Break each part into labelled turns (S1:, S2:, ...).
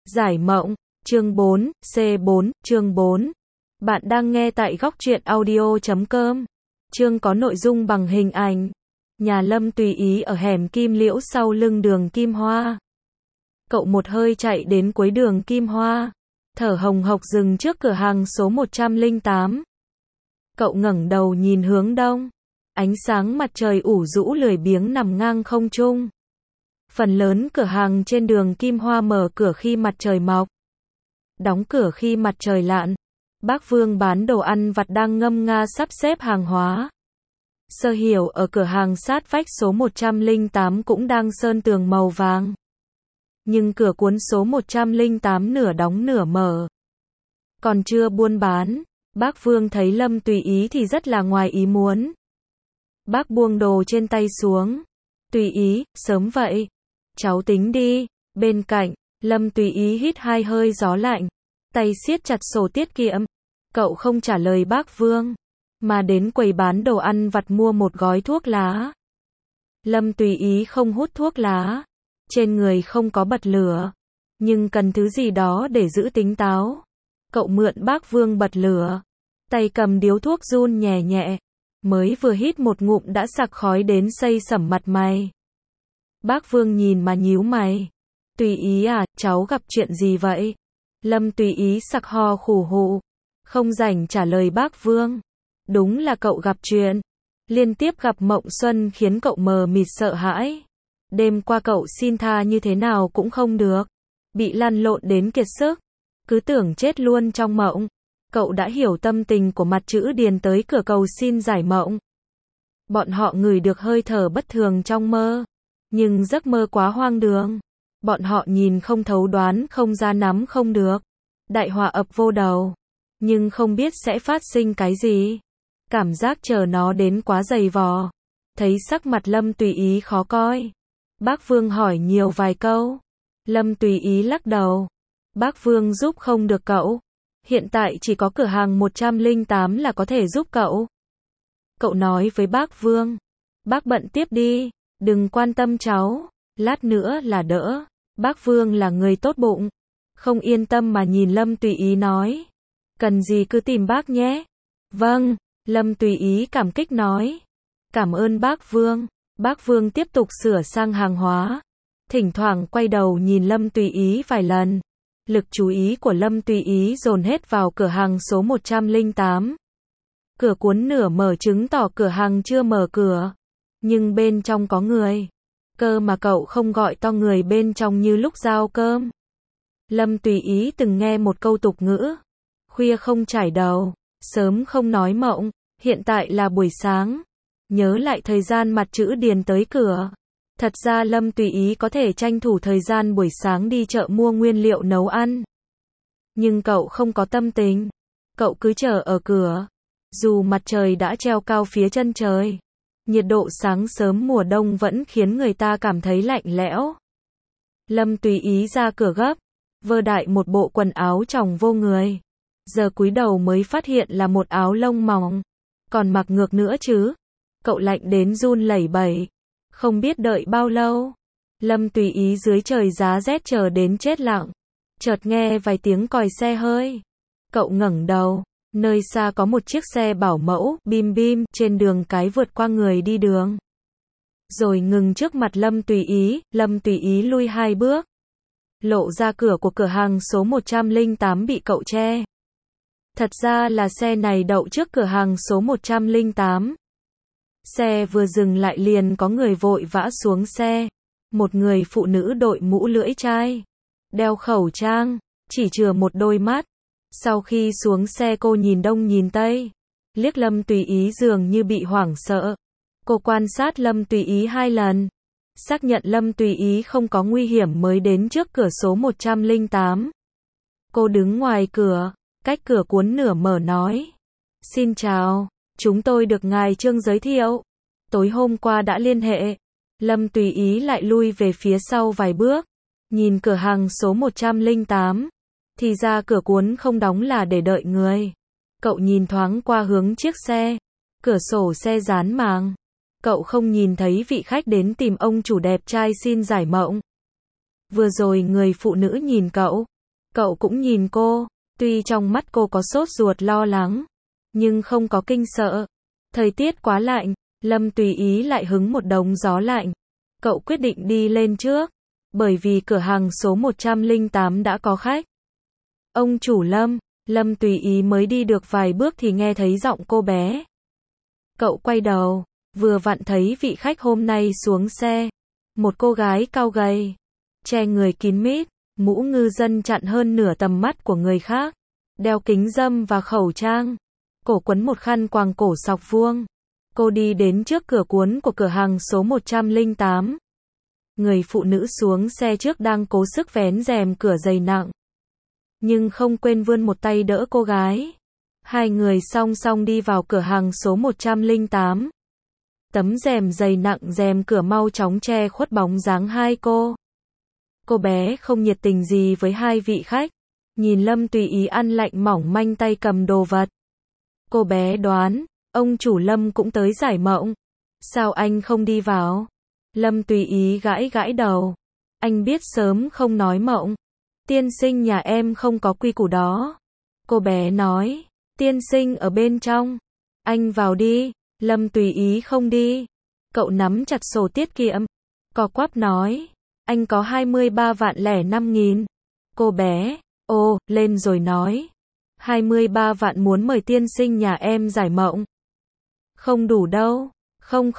S1: Giải mộng, chương 4, C4, chương 4. Bạn đang nghe tại góc truyện audio.com. Chương có nội dung bằng hình ảnh. Nhà Lâm tùy ý ở hẻm Kim Liễu sau lưng đường Kim Hoa. Cậu một hơi chạy đến cuối đường Kim Hoa, thở hồng hộc dừng trước cửa hàng số 108. Cậu ngẩng đầu nhìn hướng đông. Ánh sáng mặt trời ủ rũ lười biếng nằm ngang không trung. Phần lớn cửa hàng trên đường Kim Hoa mở cửa khi mặt trời mọc, đóng cửa khi mặt trời lặn. Bác Vương bán đồ ăn vặt đang ngâm nga sắp xếp hàng hóa. Sơ Hiểu ở cửa hàng sát vách số 108 cũng đang sơn tường màu vàng. Nhưng cửa cuốn số 108 nửa đóng nửa mở. Còn chưa buôn bán, bác Vương thấy Lâm tùy ý thì rất là ngoài ý muốn. Bác buông đồ trên tay xuống. Tùy ý, sớm vậy. Cháu tính đi. Bên cạnh, Lâm tùy ý hít hai hơi gió lạnh. Tay siết chặt sổ tiết kiệm. Cậu không trả lời bác Vương, mà đến quầy bán đồ ăn vặt mua một gói thuốc lá. Lâm tùy ý không hút thuốc lá. Trên người không có bật lửa. Nhưng cần thứ gì đó để giữ tỉnh táo. Cậu mượn bác Vương bật lửa. Tay cầm điếu thuốc run nhẹ nhẹ. Mới vừa hít một ngụm đã sặc khói đến xây sẩm mặt mày. Bác Vương nhìn mà nhíu mày. Tùy ý à, cháu gặp chuyện gì vậy? Lâm tùy ý sặc ho khủ hụ. Không rảnh trả lời bác Vương. Đúng là cậu gặp chuyện. Liên tiếp gặp mộng xuân khiến cậu mờ mịt sợ hãi. Đêm qua cậu xin tha như thế nào cũng không được. Bị lăn lộn đến kiệt sức. Cứ tưởng chết luôn trong mộng. Cậu đã hiểu tâm tình của mặt chữ Điền tới cửa cầu xin giải mộng. Bọn họ ngửi được hơi thở bất thường trong mơ. Nhưng giấc mơ quá hoang đường. Bọn họ nhìn không thấu đoán không ra nắm không được. Đại họa ập vô đầu. Nhưng không biết sẽ phát sinh cái gì. Cảm giác chờ nó đến quá dày vò. Thấy sắc mặt Lâm tùy ý khó coi. Bác Vương hỏi nhiều vài câu. Lâm tùy ý lắc đầu. Bác Vương giúp không được cậu. Hiện tại chỉ có cửa hàng 108 là có thể giúp cậu. Cậu nói với bác Vương. Bác bận tiếp đi. Đừng quan tâm cháu. Lát nữa là đỡ. Bác Vương là người tốt bụng. Không yên tâm mà nhìn Lâm tùy ý nói. Cần gì cứ tìm bác nhé. Vâng. Lâm tùy ý cảm kích nói. Cảm ơn bác Vương. Bác Vương tiếp tục sửa sang hàng hóa. Thỉnh thoảng quay đầu nhìn Lâm tùy ý vài lần. Lực chú ý của Lâm tùy ý dồn hết vào cửa hàng số 108. Cửa cuốn nửa mở chứng tỏ cửa hàng chưa mở cửa. Nhưng bên trong có người. Cơ mà cậu không gọi to người bên trong như lúc giao cơm. Lâm tùy ý từng nghe một câu tục ngữ. Khuya không trải đầu, sớm không nói mộng. Hiện tại là buổi sáng. Nhớ lại thời gian mặt chữ Điền tới cửa. Thật ra Lâm tùy ý có thể tranh thủ thời gian buổi sáng đi chợ mua nguyên liệu nấu ăn. Nhưng cậu không có tâm tình. Cậu cứ chờ ở cửa. Dù mặt trời đã treo cao phía chân trời. Nhiệt độ sáng sớm mùa đông vẫn khiến người ta cảm thấy lạnh lẽo. Lâm tùy ý ra cửa gấp. Vơ đại một bộ quần áo tròng vô người. Giờ cúi đầu mới phát hiện là một áo lông mỏng. Còn mặc ngược nữa chứ. Cậu lạnh đến run lẩy bẩy. Không biết đợi bao lâu. Lâm tùy ý dưới trời giá rét chờ đến chết lặng. Chợt nghe vài tiếng còi xe hơi. Cậu ngẩng đầu. Nơi xa có một chiếc xe bảo mẫu, bim bim, trên đường cái vượt qua người đi đường. Rồi ngừng trước mặt Lâm tùy ý lui hai bước. Lộ ra cửa của cửa hàng số 108 bị cậu che. Thật ra là xe này đậu trước cửa hàng số 108. Xe vừa dừng lại liền có người vội vã xuống xe. Một người phụ nữ đội mũ lưỡi chai, đeo khẩu trang, chỉ chừa một đôi mắt. Sau khi xuống xe cô nhìn đông nhìn tây. Liếc Lâm tùy ý dường như bị hoảng sợ. Cô quan sát Lâm tùy ý hai lần. Xác nhận Lâm tùy ý không có nguy hiểm mới đến trước cửa số 108. Cô đứng ngoài cửa, cách cửa cuốn nửa mở nói. Xin chào, chúng tôi được ngài Trương giới thiệu. Tối hôm qua đã liên hệ. Lâm tùy ý lại lui về phía sau vài bước. Nhìn cửa hàng số 108. Thì ra cửa cuốn không đóng là để đợi người. Cậu nhìn thoáng qua hướng chiếc xe. Cửa sổ xe dán màng. Cậu không nhìn thấy vị khách đến tìm ông chủ đẹp trai xin giải mộng. Vừa rồi người phụ nữ nhìn cậu, Cậu cũng nhìn cô, tuy trong mắt cô có sốt ruột lo lắng, nhưng không có kinh sợ. Thời tiết quá lạnh, Lâm Tùy Ý lại hứng một đống gió lạnh. Cậu quyết định đi lên trước, bởi vì cửa hàng số 108 đã có khách. Ông chủ Lâm, Lâm Tùy Ý mới đi được vài bước thì nghe thấy giọng cô bé. Cậu quay đầu, vừa vặn thấy vị khách hôm nay xuống xe. Một cô gái cao gầy, che người kín mít, mũ ngư dân chặn hơn nửa tầm mắt của người khác, đeo kính râm và khẩu trang, cổ quấn một khăn quàng cổ sọc vuông. Cô đi đến trước cửa cuốn của cửa hàng số 108. Người phụ nữ xuống xe trước đang cố sức vén rèm cửa dày nặng, nhưng không quên vươn một tay đỡ cô gái. Hai người song song đi vào cửa hàng số 108. Tấm rèm dày nặng rèm cửa mau chóng che khuất bóng dáng hai cô. Cô bé không nhiệt tình gì với hai vị khách, nhìn Lâm Tùy Ý ăn lạnh mỏng manh tay cầm đồ vật. Cô bé đoán, ông chủ Lâm cũng tới giải mộng. Sao anh không đi vào? Lâm Tùy Ý gãi gãi đầu. Anh biết sớm không nói mộng. Tiên sinh nhà em không có quy củ đó. Cô bé nói, tiên sinh ở bên trong. Anh vào đi. Lâm Tùy Ý không đi. Cậu nắm chặt sổ tiết kiệm. Co quắp nói, anh có 23.005.000. Cô bé, ô, lên rồi nói. 23 vạn muốn mời tiên sinh nhà em giải mộng. Không đủ đâu. Không.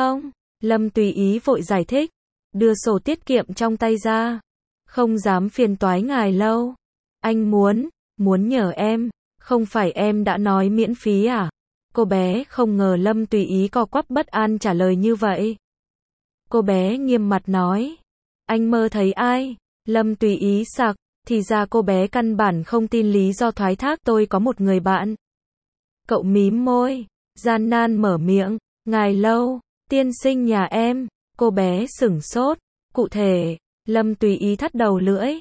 S1: Lâm Tùy Ý vội giải thích. Đưa sổ tiết kiệm trong tay ra. Không dám phiền toái ngài lâu. Anh muốn nhờ em. Không phải em đã nói miễn phí à? Cô bé không ngờ Lâm Tùy Ý co quắp bất an trả lời như vậy. Cô bé nghiêm mặt nói. Anh mơ thấy ai? Lâm Tùy Ý sặc. Thì ra cô bé căn bản không tin lý do thoái thác tôi có một người bạn. Cậu mím môi, gian nan mở miệng. Ngài lâu, tiên sinh nhà em. Cô bé sửng sốt. Cụ thể, Lâm Tùy Ý thắt đầu lưỡi.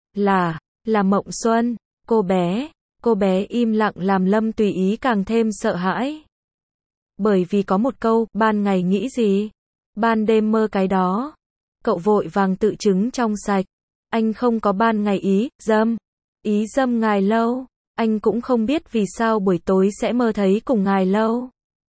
S1: Là Mộng Xuân. Cô bé im lặng làm Lâm Tùy Ý càng thêm sợ hãi. Bởi vì có một câu, ban ngày nghĩ gì? Ban đêm mơ cái đó. Cậu vội vàng tự chứng trong sạch. Anh không có ban ngày ý dâm ngài lâu. Anh cũng không biết vì sao buổi tối sẽ mơ thấy cùng ngài lâu.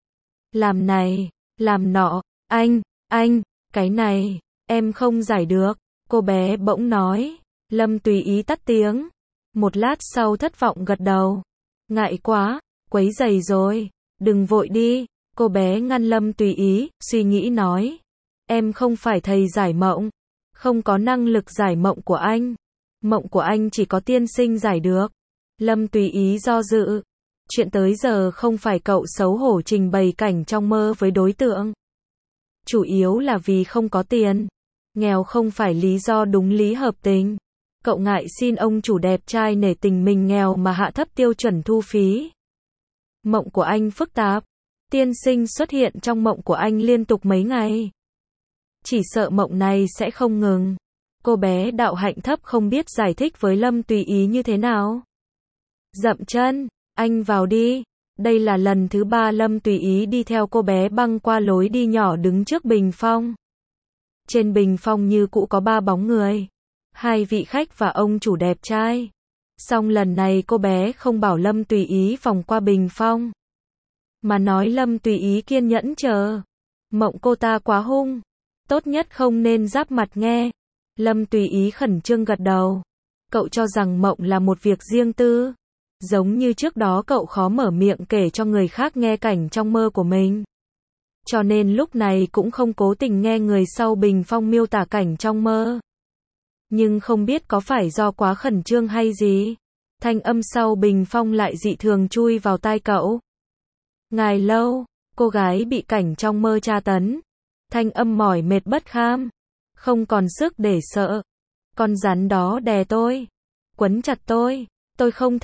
S1: Làm này, làm nọ, anh, cái này, em không giải được. Cô bé bỗng nói. Lâm Tùy Ý tắt tiếng. Một lát sau thất vọng gật đầu. Ngại quá, quấy rầy rồi. Đừng vội đi. Cô bé ngăn Lâm Tùy Ý, suy nghĩ nói. Em không phải thầy giải mộng. Không có năng lực giải mộng của anh. Mộng của anh chỉ có tiên sinh giải được. Lâm Tùy Ý do dự. Chuyện tới giờ không phải cậu xấu hổ trình bày cảnh trong mơ với đối tượng. Chủ yếu là vì không có tiền. Nghèo không phải lý do đúng lý hợp tình. Cậu ngại xin ông chủ đẹp trai nể tình mình nghèo mà hạ thấp tiêu chuẩn thu phí. Mộng của anh phức tạp. Tiên sinh xuất hiện trong mộng của anh liên tục mấy ngày. Chỉ sợ mộng này sẽ không ngừng. Cô bé đạo hạnh thấp không biết giải thích với Lâm Tùy Ý như thế nào. Dậm chân, anh vào đi. Đây là lần thứ 3 Lâm Tùy Ý đi theo cô bé băng qua lối đi nhỏ đứng trước bình phong. Trên bình phong như cũ có 3 bóng người. 2 vị khách và ông chủ đẹp trai. Song lần này cô bé không bảo Lâm Tùy Ý vòng qua bình phong, mà nói Lâm Tùy Ý kiên nhẫn chờ. Mộng cô ta quá hung. Tốt nhất không nên giáp mặt nghe. Lâm Tùy Ý khẩn trương gật đầu. Cậu cho rằng mộng là một việc riêng tư. Giống như trước đó cậu khó mở miệng kể cho người khác nghe cảnh trong mơ của mình. Cho nên lúc này cũng không cố tình nghe người sau bình phong miêu tả cảnh trong mơ. Nhưng không biết có phải do quá khẩn trương hay gì. Thanh âm sau bình phong lại dị thường chui vào tai cậu. Ngài lâu, cô gái bị cảnh trong mơ tra tấn. Thanh âm mỏi mệt bất kham. Không còn sức để sợ. Con rắn đó đè tôi. Quấn chặt tôi. Tôi không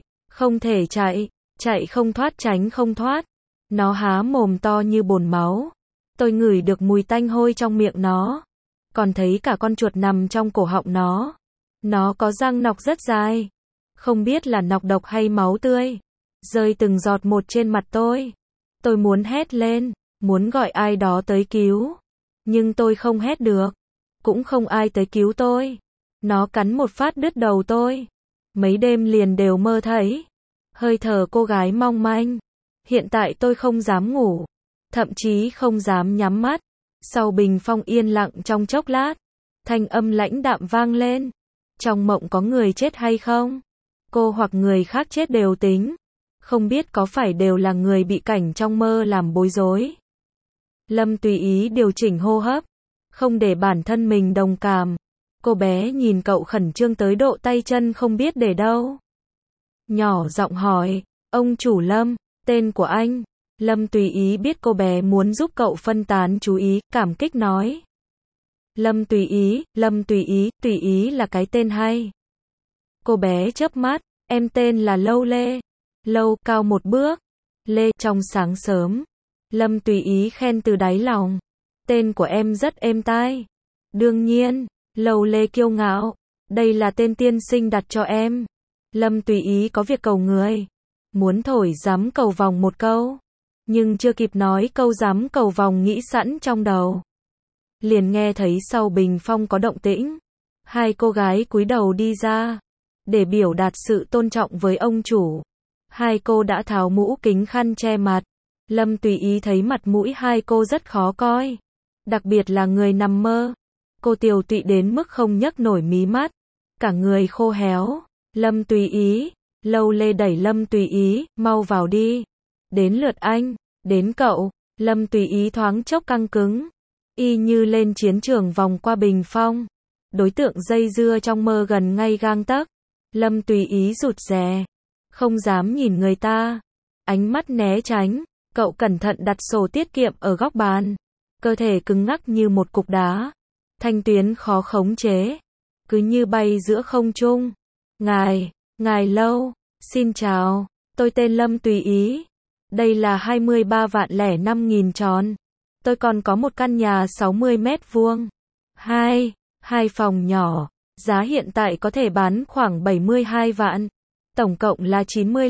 S1: thể chạy không thoát tránh không thoát. Nó há mồm to như bồn máu. Tôi ngửi được mùi tanh hôi trong miệng nó. Còn thấy cả con chuột nằm trong cổ họng nó. Nó có răng nọc rất dài. Không biết là nọc độc hay máu tươi. Rơi từng giọt một trên mặt tôi. Tôi muốn hét lên, muốn gọi ai đó tới cứu. Nhưng tôi không hét được. Cũng không ai tới cứu tôi. Nó cắn một phát đứt đầu tôi. mấy đêm liền đều mơ thấy hơi thở cô gái mong manh. Hiện tại tôi không dám ngủ, thậm chí không dám nhắm mắt. Sau bình phong yên lặng trong chốc lát, thanh âm lãnh đạm vang lên. Trong mộng có người chết hay không? Cô hoặc người khác chết đều tính. Không biết có phải đều là người bị cảnh trong mơ làm bối rối. Lâm tùy ý điều chỉnh hô hấp, không để bản thân mình đồng cảm. Cô bé nhìn cậu khẩn trương tới độ tay chân không biết để đâu. Nhỏ giọng hỏi, ông chủ Lâm, tên của anh. Lâm tùy ý biết cô bé muốn giúp cậu phân tán chú ý, cảm kích nói. Lâm tùy ý là cái tên hay. Cô bé chớp mắt, em tên là Lâu Lê. Lâu, cao một bước. Lê, trong sáng sớm. Lâm tùy ý khen từ đáy lòng. Tên của em rất êm tai. Đương nhiên, Lâu Lê kiêu ngạo. Đây là tên tiên sinh đặt cho em. Lâm tùy ý có việc cầu người. Muốn thổi giám cầu vòng một câu. Nhưng chưa kịp nói câu giám cầu vòng nghĩ sẵn trong đầu. Liền nghe thấy sau bình phong có động tĩnh. Hai cô gái cúi đầu đi ra. Để biểu đạt sự tôn trọng với ông chủ. Hai cô đã tháo mũ kính khăn che mặt. Lâm tùy ý thấy mặt mũi hai cô rất khó coi. Đặc biệt là người nằm mơ. Cô tiều tụy đến mức không nhấc nổi mí mắt. Cả người khô héo. Lâm tùy ý. Lâu Lê đẩy Lâm tùy ý, mau vào đi. Đến lượt anh, đến cậu. Lâm tùy ý thoáng chốc căng cứng. Y như lên chiến trường vòng qua bình phong. Đối tượng dây dưa trong mơ gần ngay gang tấc. Lâm tùy ý rụt rè. Không dám nhìn người ta. Ánh mắt né tránh. Cậu cẩn thận đặt sổ tiết kiệm ở góc bàn. Cơ thể cứng ngắc như một cục đá. Thanh tuyến khó khống chế. Cứ như bay giữa không trung. Ngài Lâu. Xin chào. Tôi tên Lâm tùy ý. Đây là 23,05 tròn. Tôi còn có một căn nhà 60 mét vuông. Hai phòng nhỏ. Giá hiện tại có thể bán khoảng 72 vạn. Tổng cộng là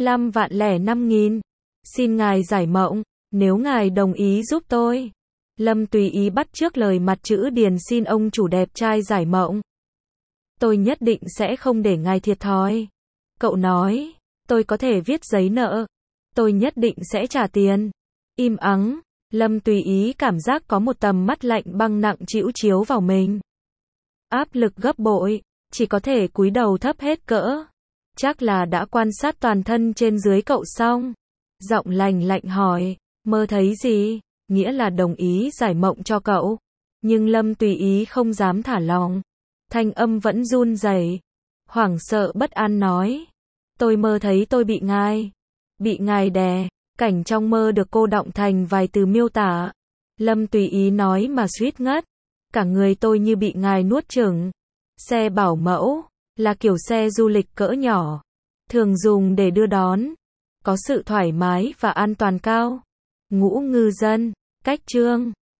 S1: 95,05. Xin ngài giải mộng. Nếu ngài đồng ý giúp tôi. Lâm tùy ý bắt chước lời mặt chữ điền xin ông chủ đẹp trai giải mộng. Tôi nhất định sẽ không để ngài thiệt thòi. Cậu nói. Tôi có thể viết giấy nợ. Tôi nhất định sẽ trả tiền. Im ắng. Lâm tùy ý cảm giác có một tầm mắt lạnh băng nặng chĩu chiếu vào mình. Áp lực gấp bội. Chỉ có thể cúi đầu thấp hết cỡ. Chắc là đã quan sát toàn thân trên dưới cậu xong. Giọng lành lạnh hỏi. Mơ thấy gì? Nghĩa là đồng ý giải mộng cho cậu. Nhưng Lâm tùy ý không dám thả lòng. Thanh âm vẫn run rẩy. Hoảng sợ bất an nói. Tôi mơ thấy tôi bị ngài đè. Cảnh trong mơ được cô đọng thành vài từ miêu tả. Lâm tùy ý nói mà suýt ngất. Cả người tôi như bị ngài nuốt chửng. Xe bảo mẫu, là kiểu xe du lịch cỡ nhỏ. Thường dùng để đưa đón. Có sự thoải mái và an toàn cao. Ngũ ngư dân, cách chương.